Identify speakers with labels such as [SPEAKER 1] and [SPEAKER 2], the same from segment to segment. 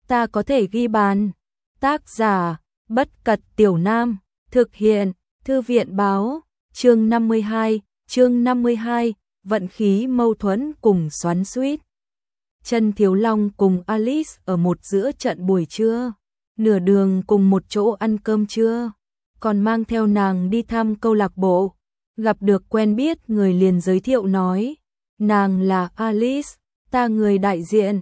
[SPEAKER 1] ta có thể ghi bàn. Tác giả, Bất Cật Tiểu Nam, thực hiện, Thư viện báo, chương 52, vận khí mâu thuẫn cùng xoắn xuýt. Chân Thiếu Long cùng Alice ở một giữa trận buổi trưa, nửa đường cùng một chỗ ăn cơm trưa, còn mang theo nàng đi thăm câu lạc bộ, gặp được quen biết người liền giới thiệu nói, nàng là Alice, ta người đại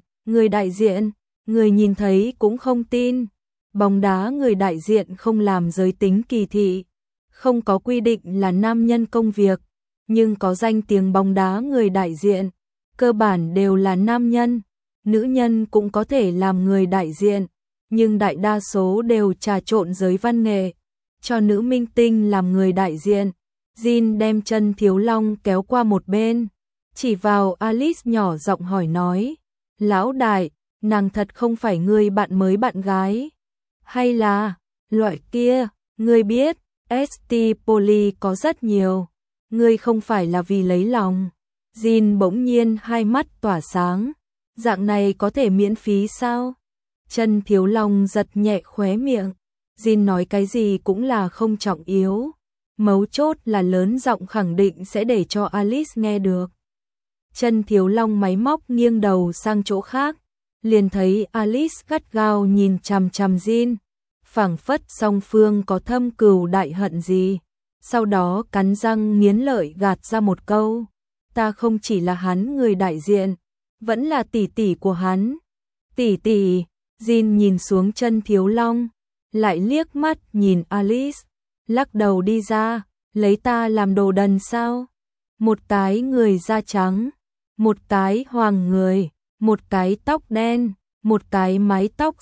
[SPEAKER 1] diện, người nhìn thấy cũng không tin. Bóng đá người đại diện không làm giới tính kỳ thị, không có quy định là nam nhân công việc, nhưng có danh tiếng bóng đá người đại diện, cơ bản đều là nam nhân, nữ nhân cũng có thể làm người đại diện, nhưng đại đa số đều trà trộn giới văn nghệ, cho nữ minh tinh làm người đại diện. Jin đem Chân Thiếu Long kéo qua một bên, chỉ vào Alice nhỏ giọng hỏi nói, lão đại, nàng thật không phải người bạn mới bạn gái, hay là loại kia, ngươi biết, ST Poly có rất nhiều, ngươi không phải là vì lấy lòng. Jin bỗng nhiên hai mắt tỏa sáng, dạng này có thể miễn phí sao? Chân Thiếu Long giật nhẹ khóe miệng, Jin nói cái gì cũng là không trọng yếu, mấu chốt là lớn giọng khẳng định sẽ để cho Alice nghe được. Chân Thiếu Long máy móc nghiêng đầu sang chỗ khác, liền thấy Alice gắt gao nhìn chằm chằm Jin, phảng phất song phương có thâm cừu đại hận gì. Sau đó cắn răng nghiến lợi gạt ra một câu, ta không chỉ là hắn người đại diện, vẫn là tỷ tỷ của hắn. Tỷ tỷ. Jin nhìn xuống Chân Thiếu Long, lại liếc mắt nhìn Alice, lắc đầu đi ra, lấy ta làm đồ đần sao? Một cái người da trắng, một cái hoàng người, một cái tóc đen, một cái mái tóc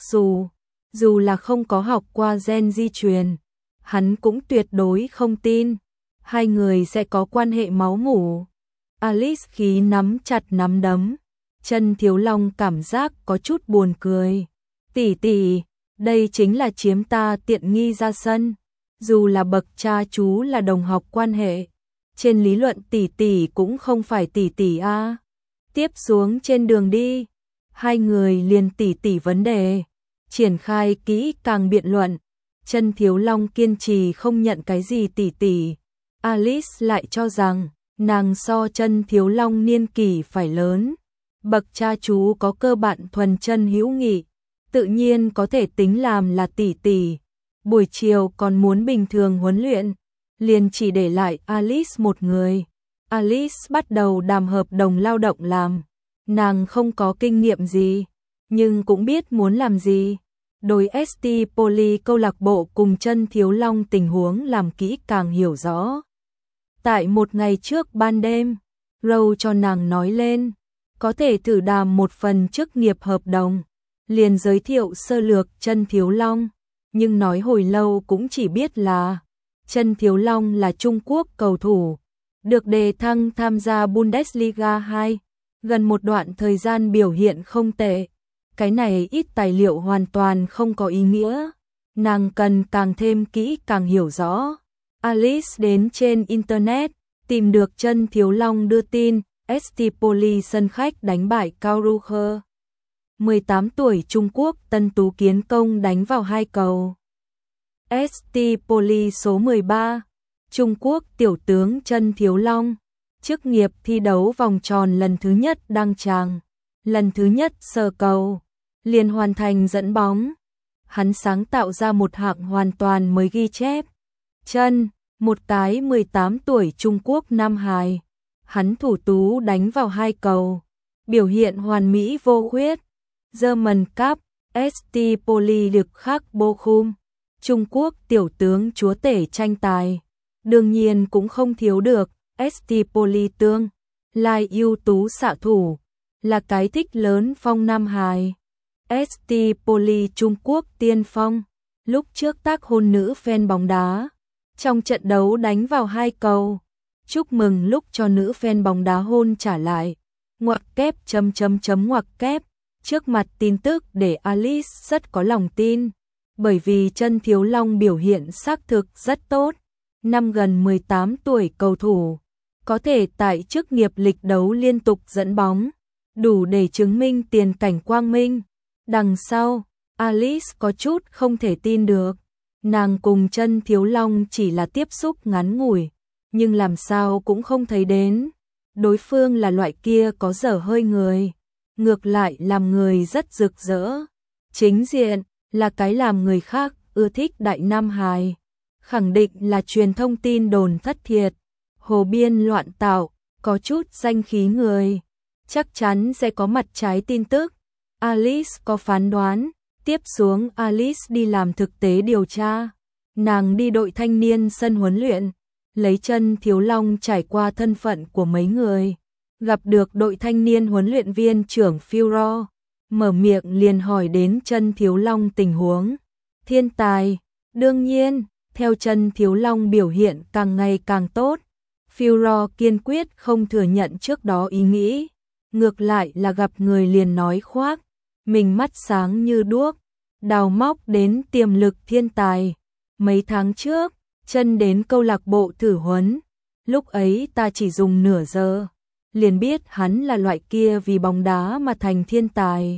[SPEAKER 1] dù là không có học qua gen di truyền, hắn cũng tuyệt đối không tin hai người sẽ có quan hệ máu mủ. Alice khí nắm chặt nắm đấm, Chân Thiếu Long cảm giác có chút buồn cười. Tỷ tỷ, đây chính là chiếm ta tiện nghi ra sân, dù là bậc cha chú là đồng học quan hệ, trên lý luận tỷ tỷ cũng không phải tỷ tỷ a. Tiếp xuống trên đường đi, hai người liền tỷ tỷ vấn đề, triển khai kỹ càng biện luận. Chân Thiếu Long kiên trì không nhận cái gì tỷ tỷ, Alice lại cho rằng nàng so Chân Thiếu Long niên kỷ phải lớn, bậc cha chú có cơ bản thuần chân hữu nghị, tự nhiên có thể tính làm là tỷ tỷ. Buổi chiều còn muốn bình thường huấn luyện, liền chỉ để lại Alice một người. Alice bắt đầu đàm hợp đồng lao động làm, nàng không có kinh nghiệm gì, nhưng cũng biết muốn làm gì. Đối ST Poly câu lạc bộ cùng Chân Thiếu Long tình huống làm kỹ càng hiểu rõ. Tại một ngày trước ban đêm, Row cho nàng nói lên, có thể thử đàm một phần chức nghiệp hợp đồng, liền giới thiệu sơ lược Chân Thiếu Long, nhưng nói hồi lâu cũng chỉ biết là Chân Thiếu Long là Trung Quốc cầu thủ, được đề thăng tham gia Bundesliga 2, gần một đoạn thời gian biểu hiện không tệ. Cái này ít tài liệu hoàn toàn không có ý nghĩa, nàng cần càng thêm kỹ càng hiểu rõ. Alice đến trên Internet, tìm được Chân Thiếu Long đưa tin, ST Poly sân khách đánh bại Karlsruhe. 18 tuổi Trung Quốc Tân Tú kiến công đánh vào 2 cầu. ST Poly số 13, Trung Quốc tiểu tướng Chân Thiếu Long, chức nghiệp thi đấu vòng tròn lần thứ nhất đăng tràng, lần thứ nhất sờ cầu, liền hoàn thành dẫn bóng. Hắn sáng tạo ra một hạng hoàn toàn mới ghi chép. Chân, một cái 18 tuổi Trung Quốc nam hài, hắn thủ tú đánh vào 2 cầu, biểu hiện hoàn mỹ vô khuyết. German Cup, ST Poly lực khắc Bochum, Trung Quốc tiểu tướng chúa tể tranh tài, đương nhiên cũng không thiếu được ST Poly tương lai ưu tú xạ thủ, là cái thích lớn phong nam hài. ST Poly Trung Quốc tiên phong, lúc trước tác hôn nữ fan bóng đá, trong trận đấu đánh vào 2 cầu, chúc mừng lúc cho nữ fan bóng đá hôn trả lại, ngoặc kép ngoặc kép. Trước mặt tin tức để Alice rất có lòng tin, bởi vì Chân Thiếu Long biểu hiện xác thực rất tốt, năm gần 18 tuổi cầu thủ, có thể tại chức nghiệp lịch đấu liên tục dẫn bóng, đủ để chứng minh tiền cảnh quang minh. Đằng sau, Alice có chút không thể tin được. Nàng cùng Chân Thiếu Long chỉ là tiếp xúc ngắn ngủi, nhưng làm sao cũng không thấy đến đối phương là loại kia có dở hơi người, ngược lại làm người rất rực rỡ. Chính diện là cái làm người khác ưa thích đại nam hài, khẳng định là truyền thông tin đồn thất thiệt, hồ biên loạn tạo, có chút danh khí người, chắc chắn sẽ có mặt trái tin tức. Alice có phán đoán, tiếp xuống Alice đi làm thực tế điều tra. Nàng đi đội thanh niên sân huấn luyện, lấy Chân Thiếu Long trải qua thân phận của mấy người, gặp được đội thanh niên huấn luyện viên trưởng Furo, mở miệng liền hỏi đến Chân Thiếu Long tình huống. Thiên tài, đương nhiên, theo Chân Thiếu Long biểu hiện càng ngày càng tốt, Furo kiên quyết không thừa nhận trước đó ý nghĩ, ngược lại là gặp người liền nói khoác, mình mắt sáng như đuốc, đào móc đến tiềm lực thiên tài. Mấy tháng trước, Chân đến câu lạc bộ thử huấn, lúc ấy ta chỉ dùng nửa giờ, liền biết hắn là loại kia vì bóng đá mà thành thiên tài.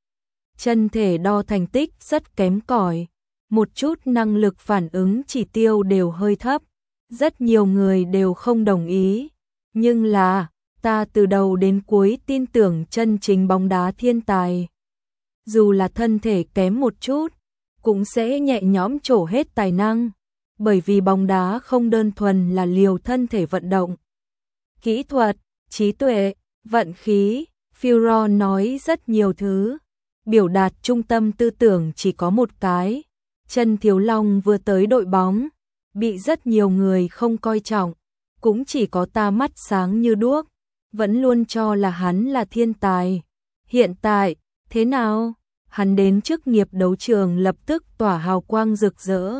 [SPEAKER 1] Chân thể đo thành tích rất kém cỏi, một chút năng lực phản ứng chỉ tiêu đều hơi thấp, rất nhiều người đều không đồng ý, nhưng là ta từ đầu đến cuối tin tưởng chân chính bóng đá thiên tài. Dù là thân thể kém một chút, cũng sẽ nhẹ nhõm trổ hết tài năng, bởi vì bóng đá không đơn thuần là liều thân thể vận động. Kỹ thuật, trí tuệ, vận khí, Furo nói rất nhiều thứ, biểu đạt trung tâm tư tưởng chỉ có một cái. Chân Thiếu Long vừa tới đội bóng, bị rất nhiều người không coi trọng, cũng chỉ có ta mắt sáng như đuốc, vẫn luôn cho là hắn là thiên tài. Hiện tại, thế nào? Hắn đến chức nghiệp đấu trường lập tức tỏa hào quang rực rỡ.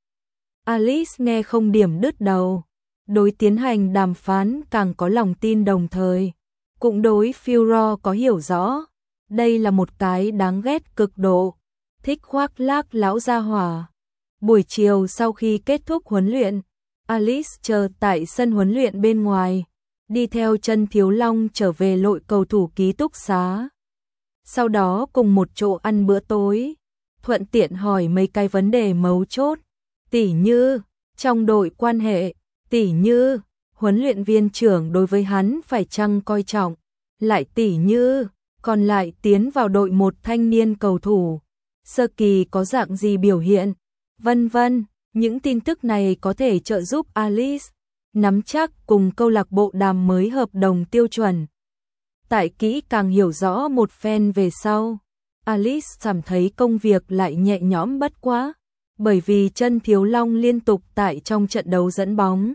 [SPEAKER 1] Alice nghe không điểm đứt đầu, đối tiến hành đàm phán càng có lòng tin, đồng thời cũng đối Furo có hiểu rõ, đây là một cái đáng ghét cực độ, thích khoác lác lão gia hỏa. Buổi chiều sau khi kết thúc huấn luyện, Alice chờ tại sân huấn luyện bên ngoài, đi theo Chân Thiếu Long trở về lội cầu thủ ký túc xá. Sau đó cùng một chỗ ăn bữa tối, thuận tiện hỏi mấy cái vấn đề mấu chốt, tỉ như trong đội quan hệ, tỉ như huấn luyện viên trưởng đối với hắn phải chăng coi trọng, lại tỉ như còn lại tiến vào đội một thanh niên cầu thủ, sơ kỳ có dạng gì biểu hiện, vân vân. Những tin tức này có thể trợ giúp Alice nắm chắc cùng câu lạc bộ đàm mới hợp đồng tiêu chuẩn. Tại kỹ càng hiểu rõ một phen về sau, Alice cảm thấy công việc lại nhẹ nhõm bất quá, bởi vì Chân Thiếu Long liên tục tại trong trận đấu dẫn bóng,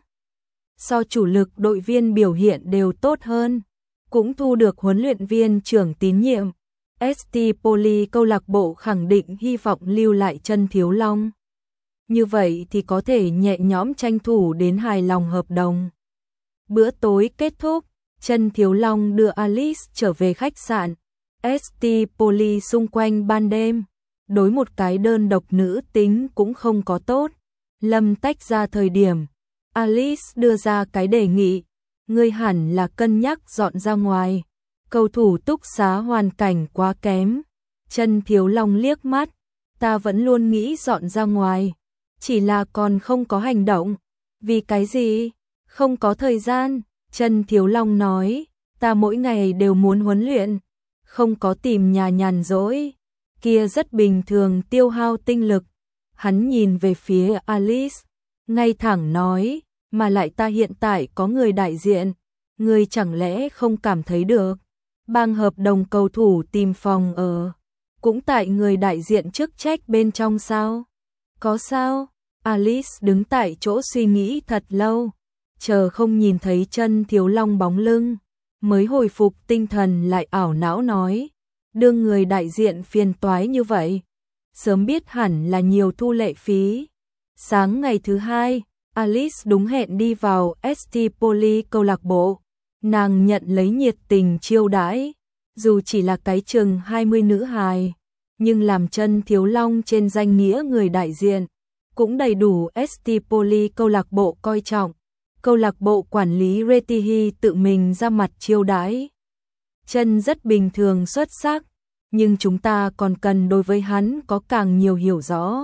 [SPEAKER 1] so chủ lực đội viên biểu hiện đều tốt hơn, cũng thu được huấn luyện viên trưởng tín nhiệm. ST Poli câu lạc bộ khẳng định hy vọng lưu lại Chân Thiếu Long. Như vậy thì có thể nhẹ nhõm tranh thủ đến hài lòng hợp đồng. Bữa tối kết thúc, Chân Thiếu Long đưa Alice trở về khách sạn. ST Poli xung quanh ban đêm, đối một cái đơn độc nữ tính cũng không có tốt. Lâm tách ra thời điểm, Alice đưa ra cái đề nghị, ngươi hẳn là cân nhắc dọn ra ngoài, cầu thủ túc xá hoàn cảnh quá kém. Chân Thiếu Long liếc mắt, ta vẫn luôn nghĩ dọn ra ngoài, chỉ là còn không có hành động. Vì cái gì? Không có thời gian. Chân Thiếu Long nói, ta mỗi ngày đều muốn huấn luyện, không có tìm nhà nhàn rỗi, kia rất bình thường tiêu hao tinh lực. Hắn nhìn về phía Alice, ngay thẳng nói, mà lại ta hiện tại có người đại diện, ngươi chẳng lẽ không cảm thấy được? Bang hợp đồng cầu thủ tìm phòng ở, cũng tại người đại diện chức trách bên trong sao? Có sao? Alice đứng tại chỗ suy nghĩ thật lâu, chờ không nhìn thấy Chân Thiếu Long bóng lưng, mới hồi phục tinh thần, lại ảo não nói, đương người đại diện phiền toái như vậy, sớm biết hẳn là nhiều thu lệ phí. Sáng ngày thứ hai, Alice đúng hẹn đi vào ST Poli câu lạc bộ, nàng nhận lấy nhiệt tình chiêu đãi, dù chỉ là cái chừng 20 nữ hài, nhưng làm Chân Thiếu Long trên danh nghĩa người đại diện, cũng đầy đủ ST Poli câu lạc bộ coi trọng. Câu lạc bộ quản lý Retihi tự mình ra mặt chiêu đãi. Chân rất bình thường xuất sắc, nhưng chúng ta còn cần đối với hắn có càng nhiều hiểu rõ.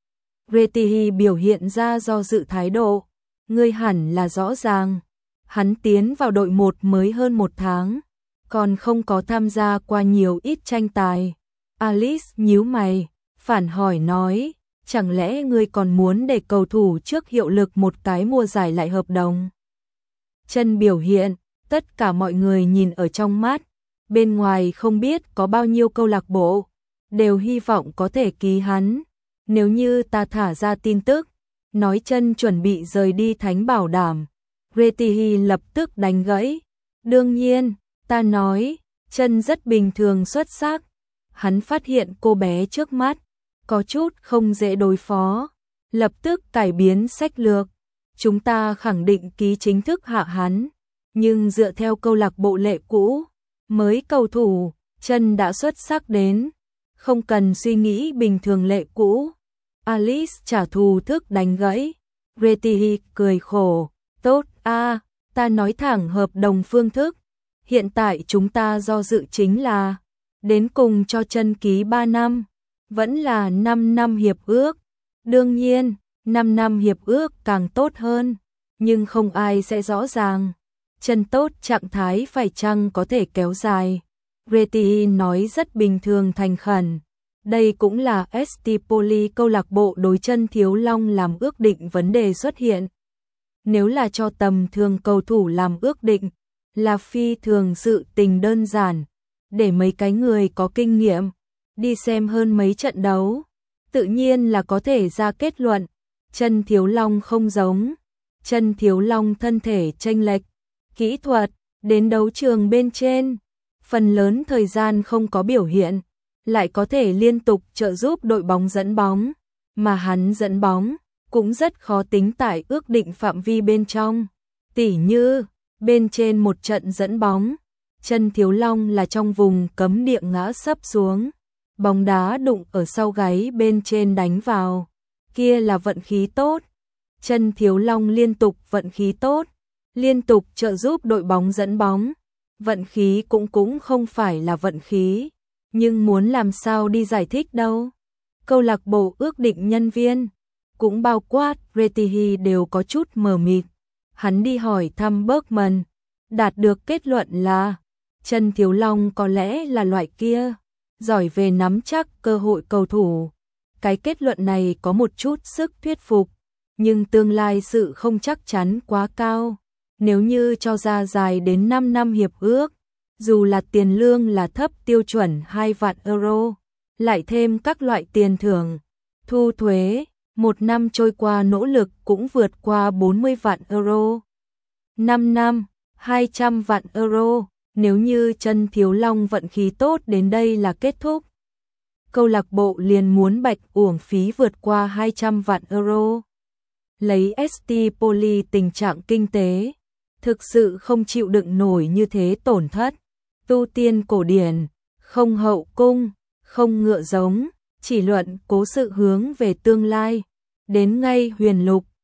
[SPEAKER 1] Retihi biểu hiện ra do dự thái độ, ngươi hẳn là rõ ràng. Hắn tiến vào đội 1 mới hơn 1 tháng, còn không có tham gia qua nhiều ít tranh tài. Alice nhíu mày, phản hỏi nói, chẳng lẽ ngươi còn muốn để cầu thủ trước hiệu lực một cái mùa giải lại hợp đồng? Chân biểu hiện, tất cả mọi người nhìn ở trong mắt, bên ngoài không biết có bao nhiêu câu lạc bộ, đều hy vọng có thể ký hắn. Nếu như ta thả ra tin tức, nói Chân chuẩn bị rời đi Thánh Bảo Đảm, Retihi lập tức đánh gãy. Đương nhiên, ta nói, Chân rất bình thường xuất sắc. Hắn phát hiện cô bé trước mắt có chút không dễ đối phó, lập tức cải biến sách lược. Chúng ta khẳng định ký chính thức hạ hắn, nhưng dựa theo câu lạc bộ lệ cũ, mới cầu thủ, Chân đã xuất sắc đến, không cần suy nghĩ bình thường lệ cũ. Alice trả thù thức đánh gãy. Retihi cười khổ, tốt a, ta nói thẳng hợp đồng phương thức. Hiện tại chúng ta do dự chính là đến cùng cho Chân ký 3 năm, vẫn là 5 năm hiệp ước. Đương nhiên, 5 năm hiệp ước càng tốt hơn, nhưng không ai sẽ rõ ràng Chân tốt trạng thái phải chăng có thể kéo dài. Retihi nói rất bình thường thành khẩn. Đây cũng là ST Poli câu lạc bộ đối Chân Thiếu Long làm ước định vấn đề xuất hiện. Nếu là cho tầm thường cầu thủ làm ước định, là phi thường sự tình đơn giản, để mấy cái người có kinh nghiệm đi xem hơn mấy trận đấu, tự nhiên là có thể ra kết luận. Chân Thiếu Long không giống, Chân Thiếu Long thân thể chênh lệch, kỹ thuật, đến đấu trường bên trên, phần lớn thời gian không có biểu hiện, lại có thể liên tục trợ giúp đội bóng dẫn bóng, mà hắn dẫn bóng cũng rất khó tính tại ước định phạm vi bên trong. Tỉ như, bên trên một trận dẫn bóng, Chân Thiếu Long là trong vùng cấm địa ngã sấp xuống, bóng đá đụng ở sau gáy bên trên đánh vào, kia là vận khí tốt. Chân Thiếu Long liên tục vận khí tốt, liên tục trợ giúp đội bóng dẫn bóng, vận khí cũng không phải là vận khí, nhưng muốn làm sao đi giải thích đâu. Câu lạc bộ ước định nhân viên, cũng bao quát Retihi đều có chút mờ mịt. Hắn đi hỏi thăm Bergman, đạt được kết luận là Chân Thiếu Long có lẽ là loại kia, giỏi về nắm chắc cơ hội cầu thủ. Cái kết luận này có một chút sức thuyết phục, nhưng tương lai sự không chắc chắn quá cao. Nếu như cho ra dài đến 5 năm hiệp ước, dù là tiền lương là thấp tiêu chuẩn 2 vạn euro, lại thêm các loại tiền thưởng, thu thuế, 1 năm trôi qua nỗ lực cũng vượt qua 40 vạn euro. 5 năm, 200 vạn euro, nếu như Chân Thiếu Long vận khí tốt đến đây là kết thúc, câu lạc bộ liền muốn bạch uổng phí vượt qua 200 vạn euro. Lấy ST Poli tình trạng kinh tế, thực sự không chịu đựng nổi như thế tổn thất. Tu tiên cổ điển, không hậu cung, không ngựa giống, chỉ luận cố sự hướng về tương lai. Đến ngay Huyền Lục,